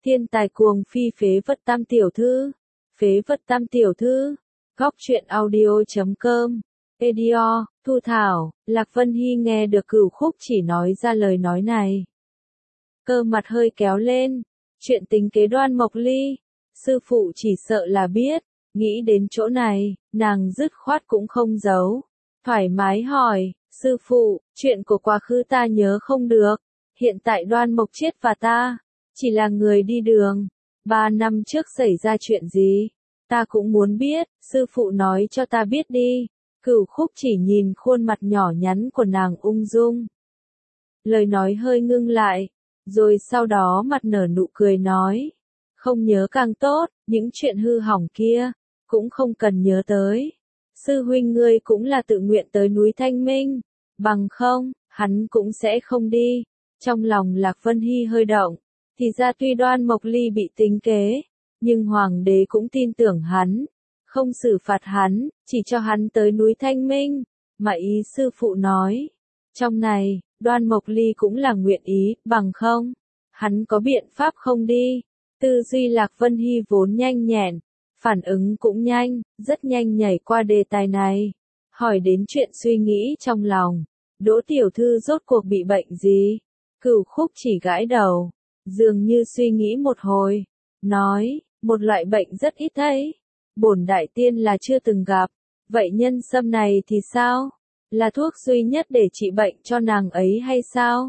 Thiên tài cuồng phi phế vật tam tiểu thư. Phế vật tam tiểu thư. Góc truyện audio.com. Edior, Thu Thảo, Lạc Vân Hy nghe được Cửu Khúc Chỉ nói ra lời nói này. Cơ mặt hơi kéo lên. Chuyện tính kế Đoan Mộc Ly. Sư phụ chỉ sợ là biết. Nghĩ đến chỗ này, nàng dứt khoát cũng không giấu. Thoải mái hỏi, sư phụ, chuyện của quá khứ ta nhớ không được. Hiện tại Đoan Mộc Chiết và ta chỉ là người đi đường. 3 năm trước xảy ra chuyện gì? Ta cũng muốn biết, sư phụ nói cho ta biết đi. Cửu Khúc Chỉ nhìn khuôn mặt nhỏ nhắn của nàng ung dung. Lời nói hơi ngưng lại, rồi sau đó mặt nở nụ cười nói. Không nhớ càng tốt, những chuyện hư hỏng kia, cũng không cần nhớ tới. Sư huynh ngươi cũng là tự nguyện tới núi Thanh Minh, bằng không, hắn cũng sẽ không đi. Trong lòng Lạc Vân Hy hơi động, thì ra tuy Đoan Mộc Ly bị tính kế, nhưng Hoàng đế cũng tin tưởng hắn, không xử phạt hắn, chỉ cho hắn tới núi Thanh Minh, mà ý sư phụ nói. Trong này, Đoan Mộc Ly cũng là nguyện ý, bằng không, hắn có biện pháp không đi. Tư duy Lạc Vân Hy vốn nhanh nhẹn, phản ứng cũng nhanh, rất nhanh nhảy qua đề tài này, hỏi đến chuyện suy nghĩ trong lòng. Đỗ tiểu thư rốt cuộc bị bệnh gì? Cửu Khúc Chỉ gãi đầu, dường như suy nghĩ một hồi, nói, một loại bệnh rất ít thấy. Bổn đại tiên là chưa từng gặp, vậy nhân sâm này thì sao? Là thuốc duy nhất để trị bệnh cho nàng ấy hay sao?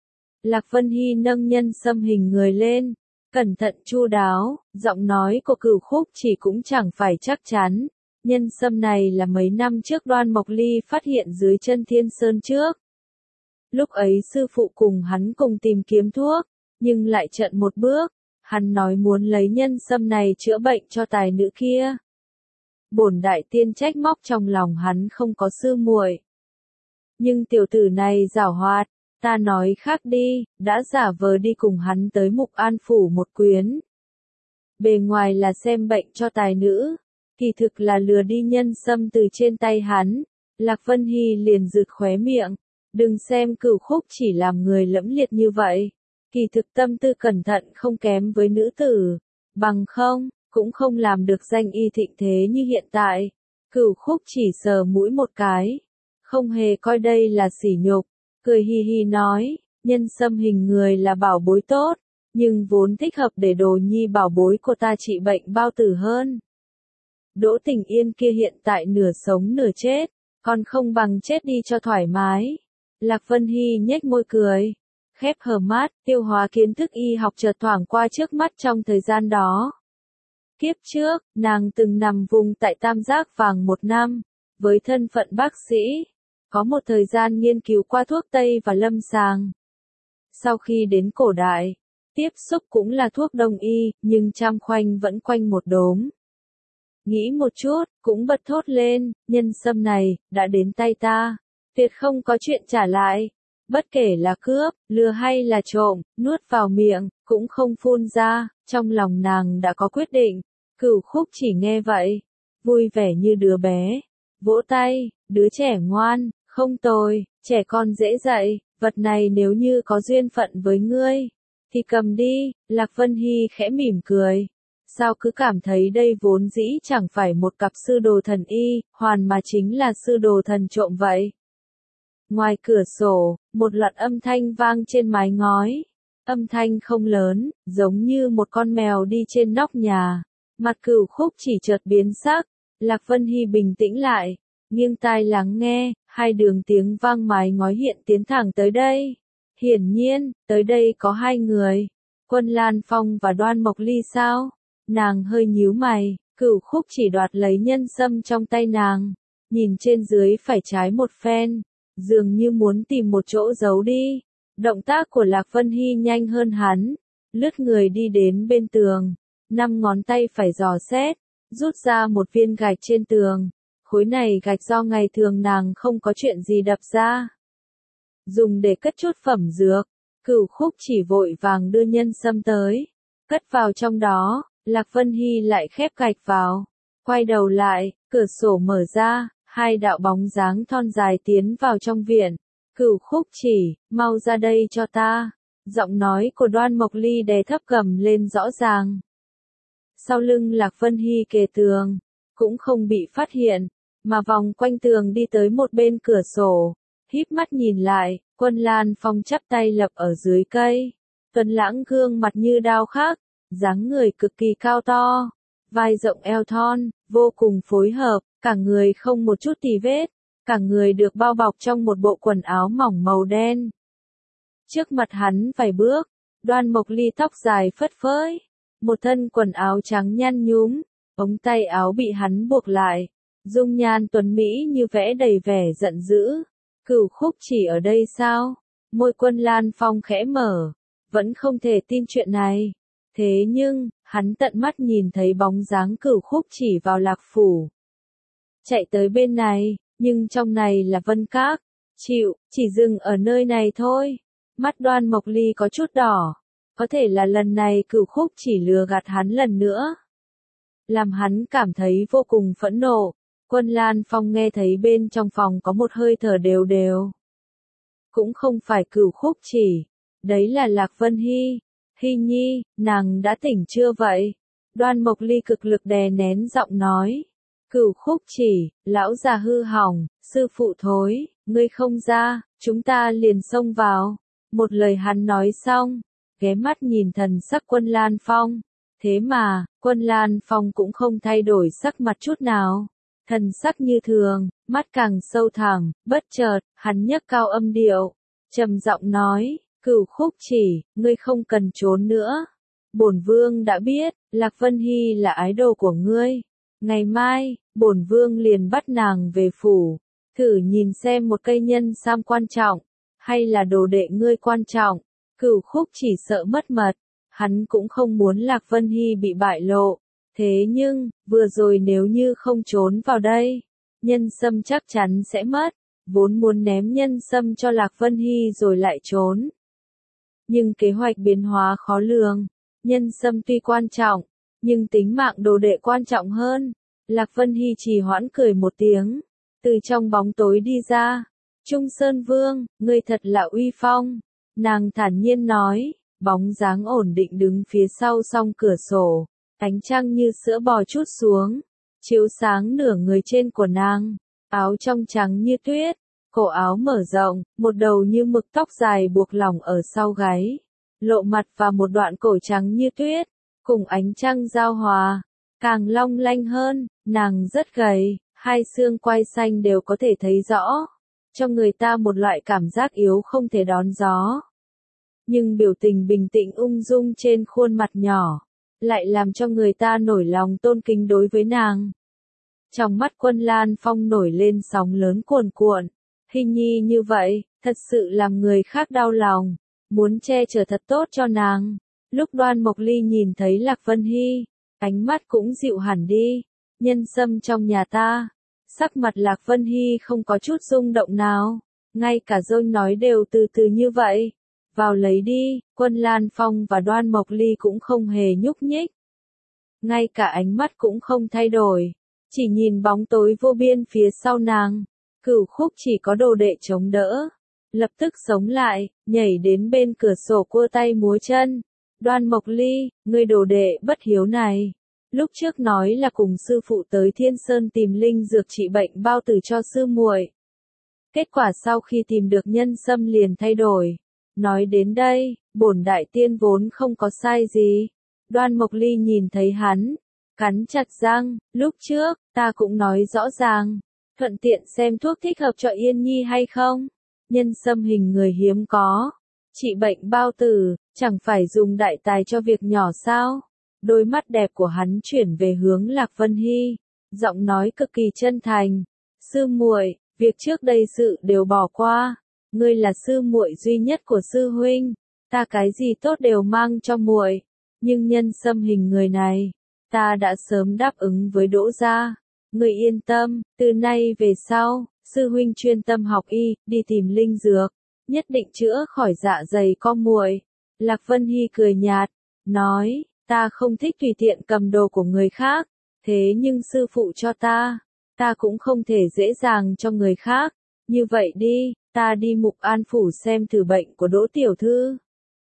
Lạc Vân Hy nâng nhân sâm hình người lên, cẩn thận chu đáo, giọng nói của Cửu Khúc Chỉ cũng chẳng phải chắc chắn. Nhân sâm này là mấy năm trước Đoan Mộc Ly phát hiện dưới chân Thiên Sơn trước. Lúc ấy sư phụ cùng hắn cùng tìm kiếm thuốc, nhưng lại chậm một bước, hắn nói muốn lấy nhân sâm này chữa bệnh cho tài nữ kia. Bổn đại tiên trách móc trong lòng hắn không có sư muội. Nhưng tiểu tử này giảo hoạt, ta nói khác đi, đã giả vờ đi cùng hắn tới Mục An phủ một chuyến. Bề ngoài là xem bệnh cho tài nữ, kỳ thực là lừa đi nhân sâm từ trên tay hắn. Lạc Vân Hy liền rực khóe miệng, đừng xem Cửu Khúc Chỉ làm người lẫm liệt như vậy, kỳ thực tâm tư cẩn thận không kém với nữ tử, bằng không, cũng không làm được danh y thịnh thế như hiện tại. Cửu Khúc Chỉ sờ mũi một cái, không hề coi đây là sỉ nhục, cười hi hi nói, nhân sâm hình người là bảo bối tốt, nhưng vốn thích hợp để đồ nhi bảo bối của ta trị bệnh bao tử hơn. Đỗ Tình Yên kia hiện tại nửa sống nửa chết, còn không bằng chết đi cho thoải mái. Lạc Vân Hy nhếch môi cười, khép hờ mắt, tiêu hóa kiến thức y học chợt thoảng qua trước mắt trong thời gian đó. Kiếp trước, nàng từng nằm vùng tại Tam Giác Vàng 1 năm, với thân phận bác sĩ, có một thời gian nghiên cứu qua thuốc Tây và lâm sàng. Sau khi đến cổ đại, tiếp xúc cũng là thuốc Đông y, nhưng trăm khoanh vẫn quanh một đốm. Nghĩ một chút, cũng bật thốt lên, nhân sâm này, đã đến tay ta, tuyệt không có chuyện trả lại. Bất kể là cướp, lừa hay là trộm, nuốt vào miệng, cũng không phun ra, trong lòng nàng đã có quyết định. Cửu Khúc Chỉ nghe vậy, vui vẻ như đứa bé, vỗ tay, đứa trẻ ngoan, không tồi, trẻ con dễ dạy, vật này nếu như có duyên phận với ngươi, thì cầm đi. Lạc Vân Hy khẽ mỉm cười. Sao cứ cảm thấy đây vốn dĩ chẳng phải một cặp sư đồ thần y, hoàn mà chính là sư đồ thần trộm vậy. Ngoài cửa sổ, một loạt âm thanh vang trên mái ngói. Âm thanh không lớn, giống như một con mèo đi trên nóc nhà. Mặt Cửu Khúc Chỉ chợt biến sắc. Lạc Vân Hy bình tĩnh lại, nghiêng tai lắng nghe, hai đường tiếng vang mái ngói hiện tiến thẳng tới đây. Hiển nhiên, tới đây có hai người. Quân Lan Phong và Đoan Mộc Ly sao? Nàng hơi nhíu mày, Cửu Khúc Chỉ đoạt lấy nhân sâm trong tay nàng, nhìn trên dưới phải trái một phen, dường như muốn tìm một chỗ giấu đi. Động tác của Lạc Vân Hy nhanh hơn hắn, lướt người đi đến bên tường, 5 ngón tay phải dò xét, rút ra một viên gạch trên tường. Khối này gạch do ngày thường nàng không có chuyện gì đập ra, dùng để cất chút phẩm dược. Cửu Khúc Chỉ vội vàng đưa nhân sâm tới, cất vào trong đó. Lạc Vân Hy lại khép gạch vào, quay đầu lại, cửa sổ mở ra, hai đạo bóng dáng thon dài tiến vào trong viện. Cửu Khúc Chỉ, mau ra đây cho ta. Giọng nói của Đoan Mộc Ly đè thấp gầm lên rõ ràng. Sau lưng Lạc Vân Hy kề tường, cũng không bị phát hiện, mà vòng quanh tường đi tới một bên cửa sổ, híp mắt nhìn lại, Quân Lan Phong chắp tay lập ở dưới cây. Tuấn lãng gương mặt như đao khắc, dáng người cực kỳ cao to, vai rộng eo thon, vô cùng phối hợp, cả người không một chút tì vết, cả người được bao bọc trong một bộ quần áo mỏng màu đen. Trước mặt hắn vài bước, Đoan Mộc Ly tóc dài phất phới, một thân quần áo trắng nhăn nhúm, ống tay áo bị hắn buộc lại, dung nhan tuấn mỹ như vẽ đầy vẻ giận dữ. Cửu Khúc Chỉ ở đây sao? Môi Quân Lan Phong khẽ mở, vẫn không thể tin chuyện này. Thế nhưng, hắn tận mắt nhìn thấy bóng dáng Cửu Khúc Chỉ vào Lạc Phủ. Chạy tới bên này, nhưng trong này là Vân Các. Chịu, chỉ dừng ở nơi này thôi. Mắt Đoan Mộc Ly có chút đỏ. Có thể là lần này Cửu Khúc Chỉ lừa gạt hắn lần nữa. Làm hắn cảm thấy vô cùng phẫn nộ. Quân Lan Phong nghe thấy bên trong phòng có một hơi thở đều đều. Cũng không phải Cửu Khúc Chỉ. Đấy là Lạc Vân Hy. Hy nhi, nàng đã tỉnh chưa vậy? Đoan Mộc Ly cực lực đè nén giọng nói. Cửu Khúc Chỉ, lão già hư hỏng, sư phụ thối, ngươi không ra, chúng ta liền xông vào. Một lời hắn nói xong, ghé mắt nhìn thần sắc Quân Lan Phong. Thế mà, Quân Lan Phong cũng không thay đổi sắc mặt chút nào. Thần sắc như thường, mắt càng sâu thẳm, bất chợt, hắn nhấc cao âm điệu, trầm giọng nói, Cửu Khúc Chỉ, ngươi không cần trốn nữa. Bổn vương đã biết, Lạc Vân Hy là ái đồ của ngươi. Ngày mai, bổn vương liền bắt nàng về phủ, thử nhìn xem một cây nhân sam quan trọng, hay là đồ đệ ngươi quan trọng. Cửu Khúc Chỉ sợ mất mật, hắn cũng không muốn Lạc Vân Hy bị bại lộ. Thế nhưng, vừa rồi nếu như không trốn vào đây, nhân sâm chắc chắn sẽ mất, vốn muốn ném nhân sâm cho Lạc Vân Hy rồi lại trốn. Nhưng kế hoạch biến hóa khó lường, nhân sâm tuy quan trọng, nhưng tính mạng đồ đệ quan trọng hơn. Lạc Vân Hy trì hoãn cười một tiếng, từ trong bóng tối đi ra. Trung Sơn Vương, ngươi thật là uy phong. Nàng thản nhiên nói, bóng dáng ổn định đứng phía sau song cửa sổ. Ánh trăng như sữa bò trút xuống, chiếu sáng nửa người trên của nàng, áo trong trắng như tuyết, cổ áo mở rộng, một đầu như mực tóc dài buộc lỏng ở sau gáy, lộ mặt và một đoạn cổ trắng như tuyết, cùng ánh trăng giao hòa, càng long lanh hơn. Nàng rất gầy, hai xương quai xanh đều có thể thấy rõ, cho người ta một loại cảm giác yếu không thể đón gió. Nhưng biểu tình bình tĩnh ung dung trên khuôn mặt nhỏ, lại làm cho người ta nổi lòng tôn kính đối với nàng. Trong mắt Quân Lan Phong nổi lên sóng lớn cuồn cuộn. Hy nhi như vậy, thật sự làm người khác đau lòng, muốn che chở thật tốt cho nàng. Lúc Đoan Mộc Ly nhìn thấy Lạc Vân Hy, ánh mắt cũng dịu hẳn đi. Nhân sâm trong nhà ta. Sắc mặt Lạc Vân Hy không có chút rung động nào, ngay cả Dôn nói đều từ từ như vậy. Vào lấy đi. Quân Lan Phong và Đoan Mộc Ly cũng không hề nhúc nhích. Ngay cả ánh mắt cũng không thay đổi, chỉ nhìn bóng tối vô biên phía sau nàng. Cửu Khúc Chỉ có đồ đệ chống đỡ, lập tức sống lại, nhảy đến bên cửa sổ cua tay múa chân. Đoan Mộc Ly, ngươi đồ đệ bất hiếu này, lúc trước nói là cùng sư phụ tới Thiên Sơn tìm linh dược trị bệnh bao tử cho sư muội. Kết quả sau khi tìm được nhân sâm liền thay đổi. Nói đến đây, bổn đại tiên vốn không có sai gì. Đoan Mộc Ly nhìn thấy hắn, cắn chặt răng, lúc trước, ta cũng nói rõ ràng, thuận tiện xem thuốc thích hợp cho Yên Nhi hay không. Nhân sâm hình người hiếm có, trị bệnh bao tử, chẳng phải dùng đại tài cho việc nhỏ sao. Đôi mắt đẹp của hắn chuyển về hướng Lạc Vân Hy, giọng nói cực kỳ chân thành. Sư muội, việc trước đây sự đều bỏ qua. Ngươi là sư muội duy nhất của sư huynh, ta cái gì tốt đều mang cho muội, nhưng nhân sâm hình người này, ta đã sớm đáp ứng với Đỗ gia. Ngươi yên tâm, từ nay về sau, sư huynh chuyên tâm học y, đi tìm linh dược, nhất định chữa khỏi dạ dày con muội. Lạc Vân Hy cười nhạt, nói, ta không thích tùy tiện cầm đồ của người khác, thế nhưng sư phụ cho ta cũng không thể dễ dàng cho người khác. Như vậy đi, ta đi Mục An phủ xem thử bệnh của Đỗ tiểu thư.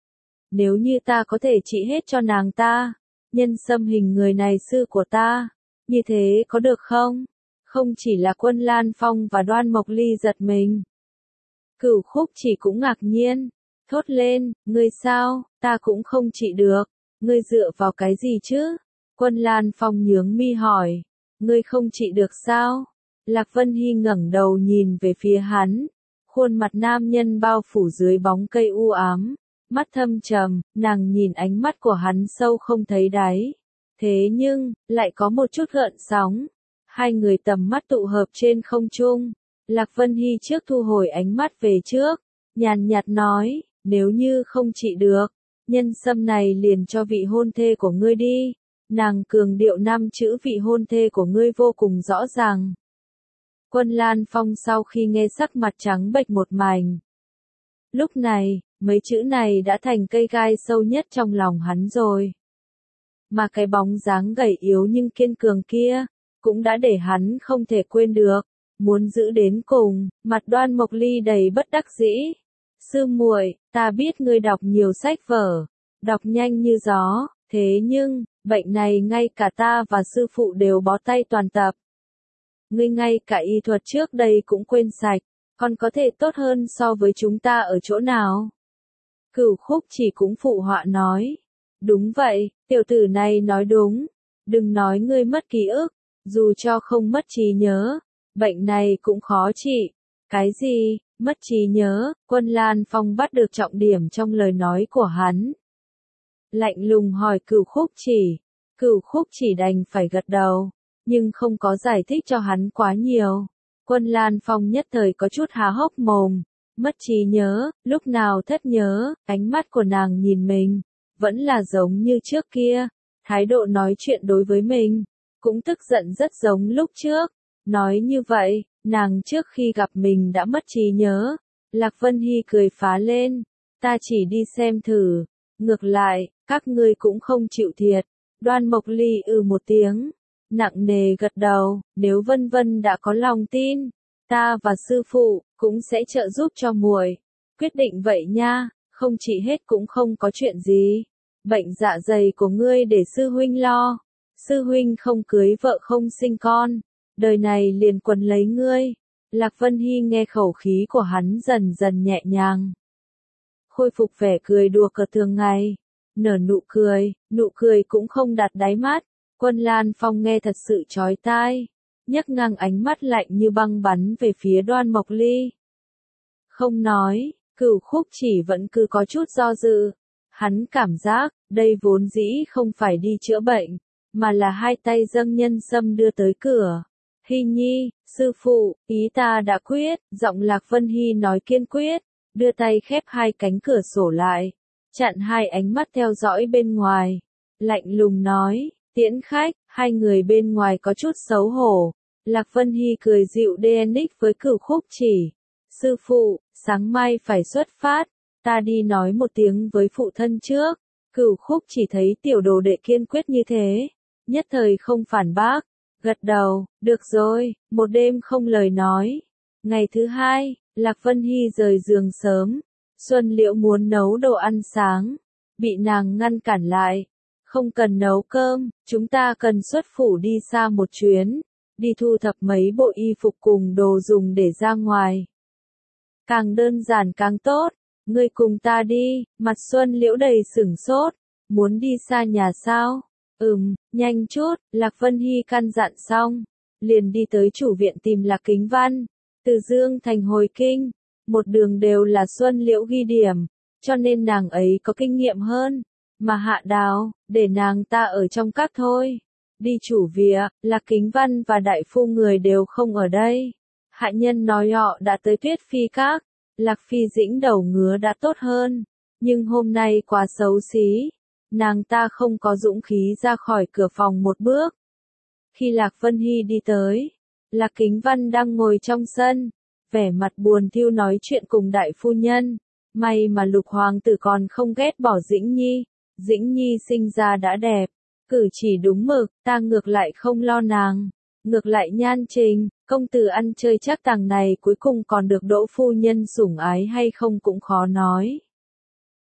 nếu như ta có thể trị hết cho nàng ta, nhân xâm hình người này sư của ta, như thế có được không? Không chỉ là Quân Lan Phong và Đoan Mộc Ly giật mình. Cửu Khúc Chỉ cũng ngạc nhiên, thốt lên, ngươi sao, ta cũng không trị được, ngươi dựa vào cái gì chứ? Quân Lan Phong nhướng mi hỏi, ngươi không trị được sao? Lạc Vân Hy ngẩng đầu nhìn về phía hắn, khuôn mặt nam nhân bao phủ dưới bóng cây u ám, mắt thâm trầm, nàng nhìn ánh mắt của hắn sâu không thấy đáy. Thế nhưng, lại có một chút gợn sóng. Hai người tầm mắt tụ hợp trên không trung. Lạc Vân Hy trước thu hồi ánh mắt về trước, nhàn nhạt nói, nếu như không trị được, nhân sâm này liền cho vị hôn thê của ngươi đi. Nàng cường điệu 5 chữ vị hôn thê của ngươi vô cùng rõ ràng. Quân Lan Phong sau khi nghe sắc mặt trắng bệch một mảnh. Lúc này, mấy chữ này đã thành cây gai sâu nhất trong lòng hắn rồi. Mà cái bóng dáng gầy yếu nhưng kiên cường kia, cũng đã để hắn không thể quên được, muốn giữ đến cùng. Mặt Đoan Mộc Ly đầy bất đắc dĩ. Sư muội, ta biết ngươi đọc nhiều sách vở, đọc nhanh như gió, thế nhưng, bệnh này ngay cả ta và sư phụ đều bó tay toàn tập. Ngươi ngay cả y thuật trước đây cũng quên sạch, còn có thể tốt hơn so với chúng ta ở chỗ nào? Cửu Khúc Chỉ cũng phụ họa nói. Đúng vậy, tiểu tử này nói đúng. Đừng nói ngươi mất ký ức, dù cho không mất trí nhớ, bệnh này cũng khó trị. Cái gì, mất trí nhớ? Quân Lan Phong bắt được trọng điểm trong lời nói của hắn. Lạnh lùng hỏi Cửu Khúc Chỉ. Cửu Khúc Chỉ đành phải gật đầu, nhưng không có giải thích cho hắn quá nhiều. Quân Lan Phong nhất thời có chút há hốc mồm. Mất trí nhớ, lúc nào thất nhớ, ánh mắt của nàng nhìn mình, vẫn là giống như trước kia, thái độ nói chuyện đối với mình, cũng tức giận rất giống lúc trước. Nói như vậy, nàng trước khi gặp mình đã mất trí nhớ. Lạc Vân Hy cười phá lên, ta chỉ đi xem thử, ngược lại, các ngươi cũng không chịu thiệt. Đoan Mộc Ly một tiếng, nặng nề gật đầu, nếu Vân Vân đã có lòng tin, ta và sư phụ cũng sẽ trợ giúp cho muội. Quyết định vậy nha, không trị hết cũng không có chuyện gì. Bệnh dạ dày của ngươi để sư huynh lo. Sư huynh không cưới vợ không sinh con, đời này liền quấn lấy ngươi. Lạc Vân Hy nghe khẩu khí của hắn dần dần nhẹ nhàng, khôi phục vẻ cười đùa cợt thường ngày, nở nụ cười cũng không đặt đáy mắt. Quân Lan Phong nghe thật sự chói tai, nhấc ngang ánh mắt lạnh như băng bắn về phía Đoan Mộc Ly. Không nói, Cửu Khúc Chỉ vẫn cứ có chút do dự. Hắn cảm giác, đây vốn dĩ không phải đi chữa bệnh, mà là hai tay dâng nhân sâm đưa tới cửa. Hy nhi, sư phụ, ý ta đã quyết, giọng Lạc Vân Hy nói kiên quyết, đưa tay khép hai cánh cửa sổ lại, chặn hai ánh mắt theo dõi bên ngoài. Lạnh lùng nói, tiễn khách, hai người bên ngoài có chút xấu hổ. Lạc Vân Hy cười dịu đenic với Cửu Khúc Chỉ. Sư phụ, sáng mai phải xuất phát, ta đi nói một tiếng với phụ thân trước. Cửu Khúc Chỉ thấy tiểu đồ đệ kiên quyết như thế, nhất thời không phản bác, gật đầu, được rồi, một đêm không lời nói. Ngày thứ hai, Lạc Vân Hy rời giường sớm, Xuân Liễu muốn nấu đồ ăn sáng, bị nàng ngăn cản lại. Không cần nấu cơm, chúng ta cần xuất phủ đi xa một chuyến, đi thu thập mấy bộ y phục cùng đồ dùng để ra ngoài. Càng đơn giản càng tốt, ngươi cùng ta đi. Mặt Xuân Liễu đầy sửng sốt, muốn đi xa nhà sao? Nhanh chút. Lạc Vân Hy căn dặn xong, liền đi tới chủ viện tìm Lạc Kính Văn. Từ Dương Thành hồi kinh, một đường đều là Xuân Liễu ghi điểm, cho nên nàng ấy có kinh nghiệm hơn. Mà Hạ Đào, để nàng ta ở trong các thôi. Đi chủ viện, Lạc Kính Văn và đại phu người đều không ở đây. Hạ nhân nói họ đã tới Tuyết Phi Các. Lạc Phi Dĩnh đầu ngứa đã tốt hơn, nhưng hôm nay quá xấu xí, nàng ta không có dũng khí ra khỏi cửa phòng một bước. Khi Lạc Vân Hy đi tới, Lạc Kính Văn đang ngồi trong sân, vẻ mặt buồn thiu nói chuyện cùng đại phu nhân. May mà Lục hoàng tử còn không ghét bỏ Dĩnh Nhi. Dĩnh Nhi sinh ra đã đẹp, cử chỉ đúng mực, ta ngược lại không lo nàng. Ngược lại Nhan Trình, công tử ăn chơi chắc tàng này cuối cùng còn được Đỗ phu nhân sủng ái hay không cũng khó nói.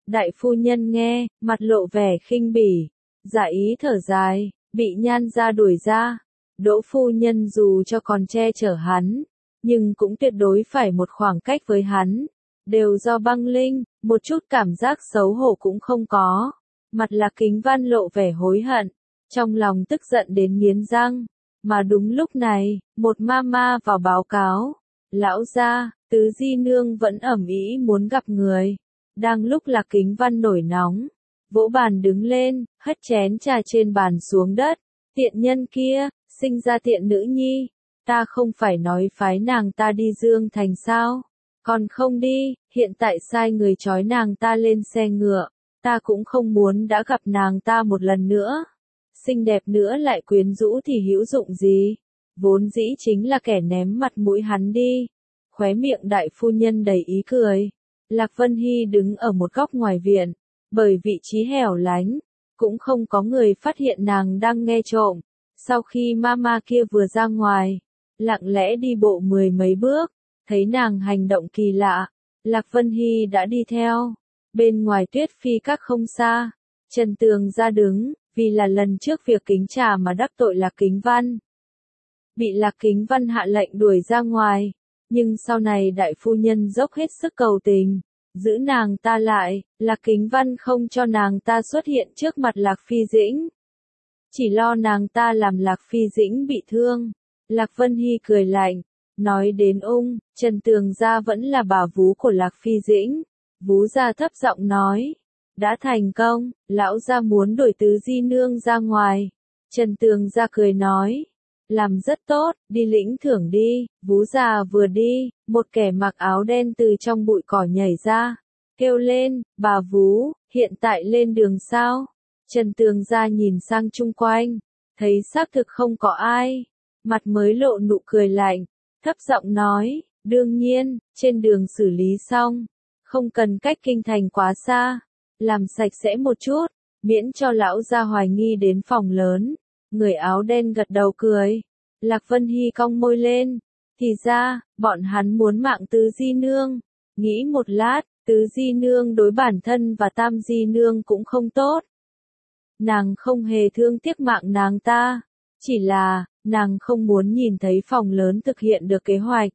Đại phu nhân nghe, mặt lộ vẻ khinh bỉ, giả ý thở dài, bị Nhan gia đuổi ra. Đỗ phu nhân dù cho còn che chở hắn, nhưng cũng tuyệt đối phải một khoảng cách với hắn. Đều do Băng Linh, một chút cảm giác xấu hổ cũng không có. Mặt Lạc Kính Văn lộ vẻ hối hận, trong lòng tức giận đến nghiến răng. Mà đúng lúc này, một mama vào báo cáo. Lão gia, Tứ Di Nương vẫn ẩm ĩ muốn gặp người. Đang lúc Lạc Kính Văn nổi nóng, vỗ bàn đứng lên, hất chén trà trên bàn xuống đất. Tiện nhân kia, sinh ra tiện nữ nhi. Ta không phải nói phái nàng ta đi Dương Thành sao? Còn không đi, hiện tại sai người trói nàng ta lên xe ngựa. Ta cũng không muốn đã gặp nàng ta một lần nữa. Xinh đẹp nữa lại quyến rũ thì hữu dụng gì? Vốn dĩ chính là kẻ ném mặt mũi hắn đi. Khóe miệng đại phu nhân đầy ý cười. Lạc Vân Hy đứng ở một góc ngoài viện, bởi vị trí hẻo lánh, cũng không có người phát hiện nàng đang nghe trộm. Sau khi mama kia vừa ra ngoài, lặng lẽ đi bộ 10 mấy bước, thấy nàng hành động kỳ lạ, Lạc Vân Hy đã đi theo. Bên ngoài Tuyết Phi các không xa, Trần Tường ra đứng, vì là lần trước việc Kính Trà mà đắc tội Lạc Kính Văn. Bị Lạc Kính Văn hạ lệnh đuổi ra ngoài, nhưng sau này đại phu nhân dốc hết sức cầu tình, giữ nàng ta lại. Lạc Kính Văn không cho nàng ta xuất hiện trước mặt Lạc Phi Dĩnh. Chỉ lo nàng ta làm Lạc Phi Dĩnh bị thương. Lạc Vân Hy cười lạnh, nói đến Trần Tường gia vẫn là bà vú của Lạc Phi Dĩnh. Vú gia thấp giọng nói, đã thành công, lão gia muốn đuổi Tứ Di Nương ra ngoài. Trần Tường gia cười nói, làm rất tốt, đi lĩnh thưởng đi. Vú già vừa đi, một kẻ mặc áo đen từ trong bụi cỏ nhảy ra, kêu lên, bà vú, hiện tại lên đường sao? Trần Tường gia nhìn sang chung quanh, thấy xác thực không có ai, mặt mới lộ nụ cười lạnh, thấp giọng nói, đương nhiên, trên đường xử lý xong, không cần cách kinh thành quá xa, làm sạch sẽ một chút, miễn cho lão gia hoài nghi đến phòng lớn. Người áo đen gật đầu cười. Lạc Vân Hy cong môi lên. Thì ra, bọn hắn muốn mạng Tứ Di Nương. Nghĩ một lát, Tứ Di Nương đối bản thân và Tam Di Nương cũng không tốt. Nàng không hề thương tiếc mạng nàng ta. Chỉ là, nàng không muốn nhìn thấy phòng lớn thực hiện được kế hoạch.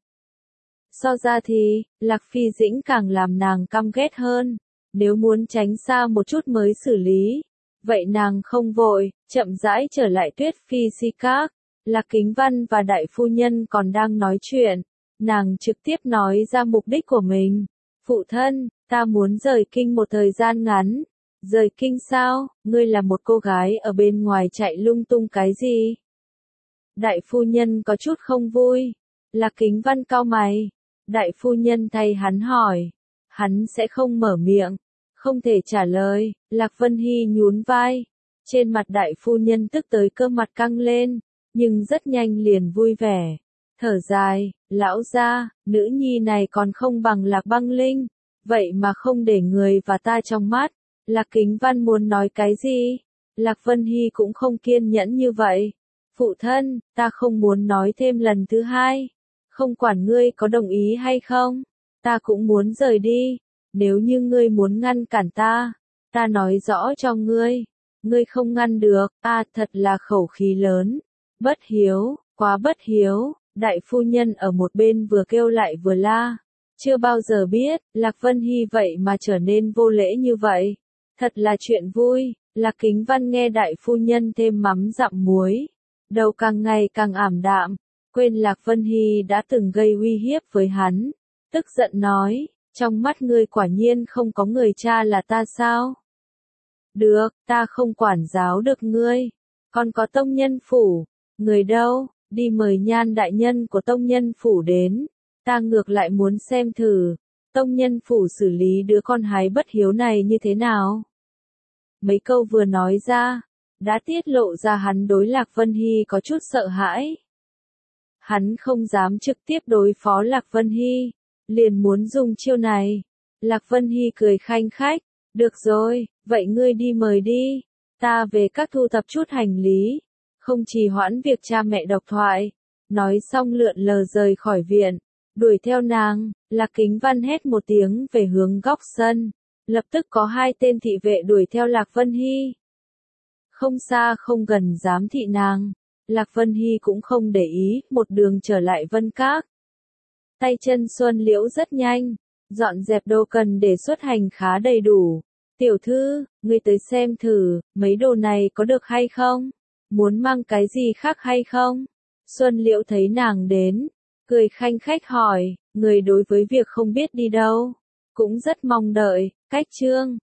So ra thì, Lạc Phi Dĩnh càng làm nàng căm ghét hơn. Nếu muốn tránh xa một chút mới xử lý. Vậy nàng không vội, chậm rãi trở lại Tuyết Phi si các. Lạc Kính Văn và đại phu nhân còn đang nói chuyện. Nàng trực tiếp nói ra mục đích của mình. Phụ thân, ta muốn rời kinh một thời gian ngắn. Rời kinh sao? Ngươi là một cô gái ở bên ngoài chạy lung tung cái gì? Đại phu nhân có chút không vui. Lạc Kính Văn cau mày. Đại phu nhân thay hắn hỏi. Hắn sẽ không mở miệng. Không thể trả lời. Lạc Vân Hy nhún vai. Trên mặt đại phu nhân tức tới cơ mặt căng lên. Nhưng rất nhanh liền vui vẻ. Thở dài, lão gia, nữ nhi này còn không bằng Lạc Băng Linh. Vậy mà không để người và ta trong mắt. Lạc Kính Văn muốn nói cái gì? Lạc Vân Hy cũng không kiên nhẫn như vậy. Phụ thân, ta không muốn nói thêm lần thứ hai. Không quản ngươi có đồng ý hay không. Ta cũng muốn rời đi. Nếu như ngươi muốn ngăn cản ta, ta nói rõ cho ngươi. Ngươi không ngăn được, thật là khẩu khí lớn. Bất hiếu, quá bất hiếu. Đại phu nhân ở một bên vừa kêu lại vừa la. Chưa bao giờ biết, Lạc Vân Hy vậy mà trở nên vô lễ như vậy. Thật là chuyện vui. Lạc Kính Văn nghe đại phu nhân thêm mắm dặm muối. Đầu càng ngày càng ảm đạm. Quên Lạc Vân Hy đã từng gây uy hiếp với hắn. Tức giận nói, trong mắt ngươi quả nhiên không có người cha là ta sao? Được, ta không quản giáo được ngươi. Còn có tông nhân phủ. Người đâu? Đi mời Nhan đại nhân của tông nhân phủ đến. Ta ngược lại muốn xem thử. Tông nhân phủ xử lý đứa con hái bất hiếu này như thế nào? Mấy câu vừa nói ra, đã tiết lộ ra hắn đối Lạc Vân Hy có chút sợ hãi. Hắn không dám trực tiếp đối phó Lạc Vân Hy, liền muốn dùng chiêu này. Lạc Vân Hy cười khanh khách, được rồi, vậy ngươi đi mời đi, ta về các thu thập chút hành lý, không trì hoãn việc cha mẹ độc thoại. Nói xong lượn lờ rời khỏi viện, đuổi theo nàng. Lạc Kính Văn hét một tiếng về hướng góc sân. Lập tức có hai tên thị vệ đuổi theo Lạc Vân Hy. Không xa không gần giám thị nàng. Lạc Vân Hy cũng không để ý, một đường trở lại Vân Các. Tay chân Xuân Liễu rất nhanh, dọn dẹp đồ cần để xuất hành khá đầy đủ. Tiểu thư, ngươi tới xem thử, mấy đồ này có được hay không? Muốn mang cái gì khác hay không? Xuân Liễu thấy nàng đến, cười khanh khách hỏi, người đối với việc không biết đi đâu, cũng rất mong đợi, cách chương.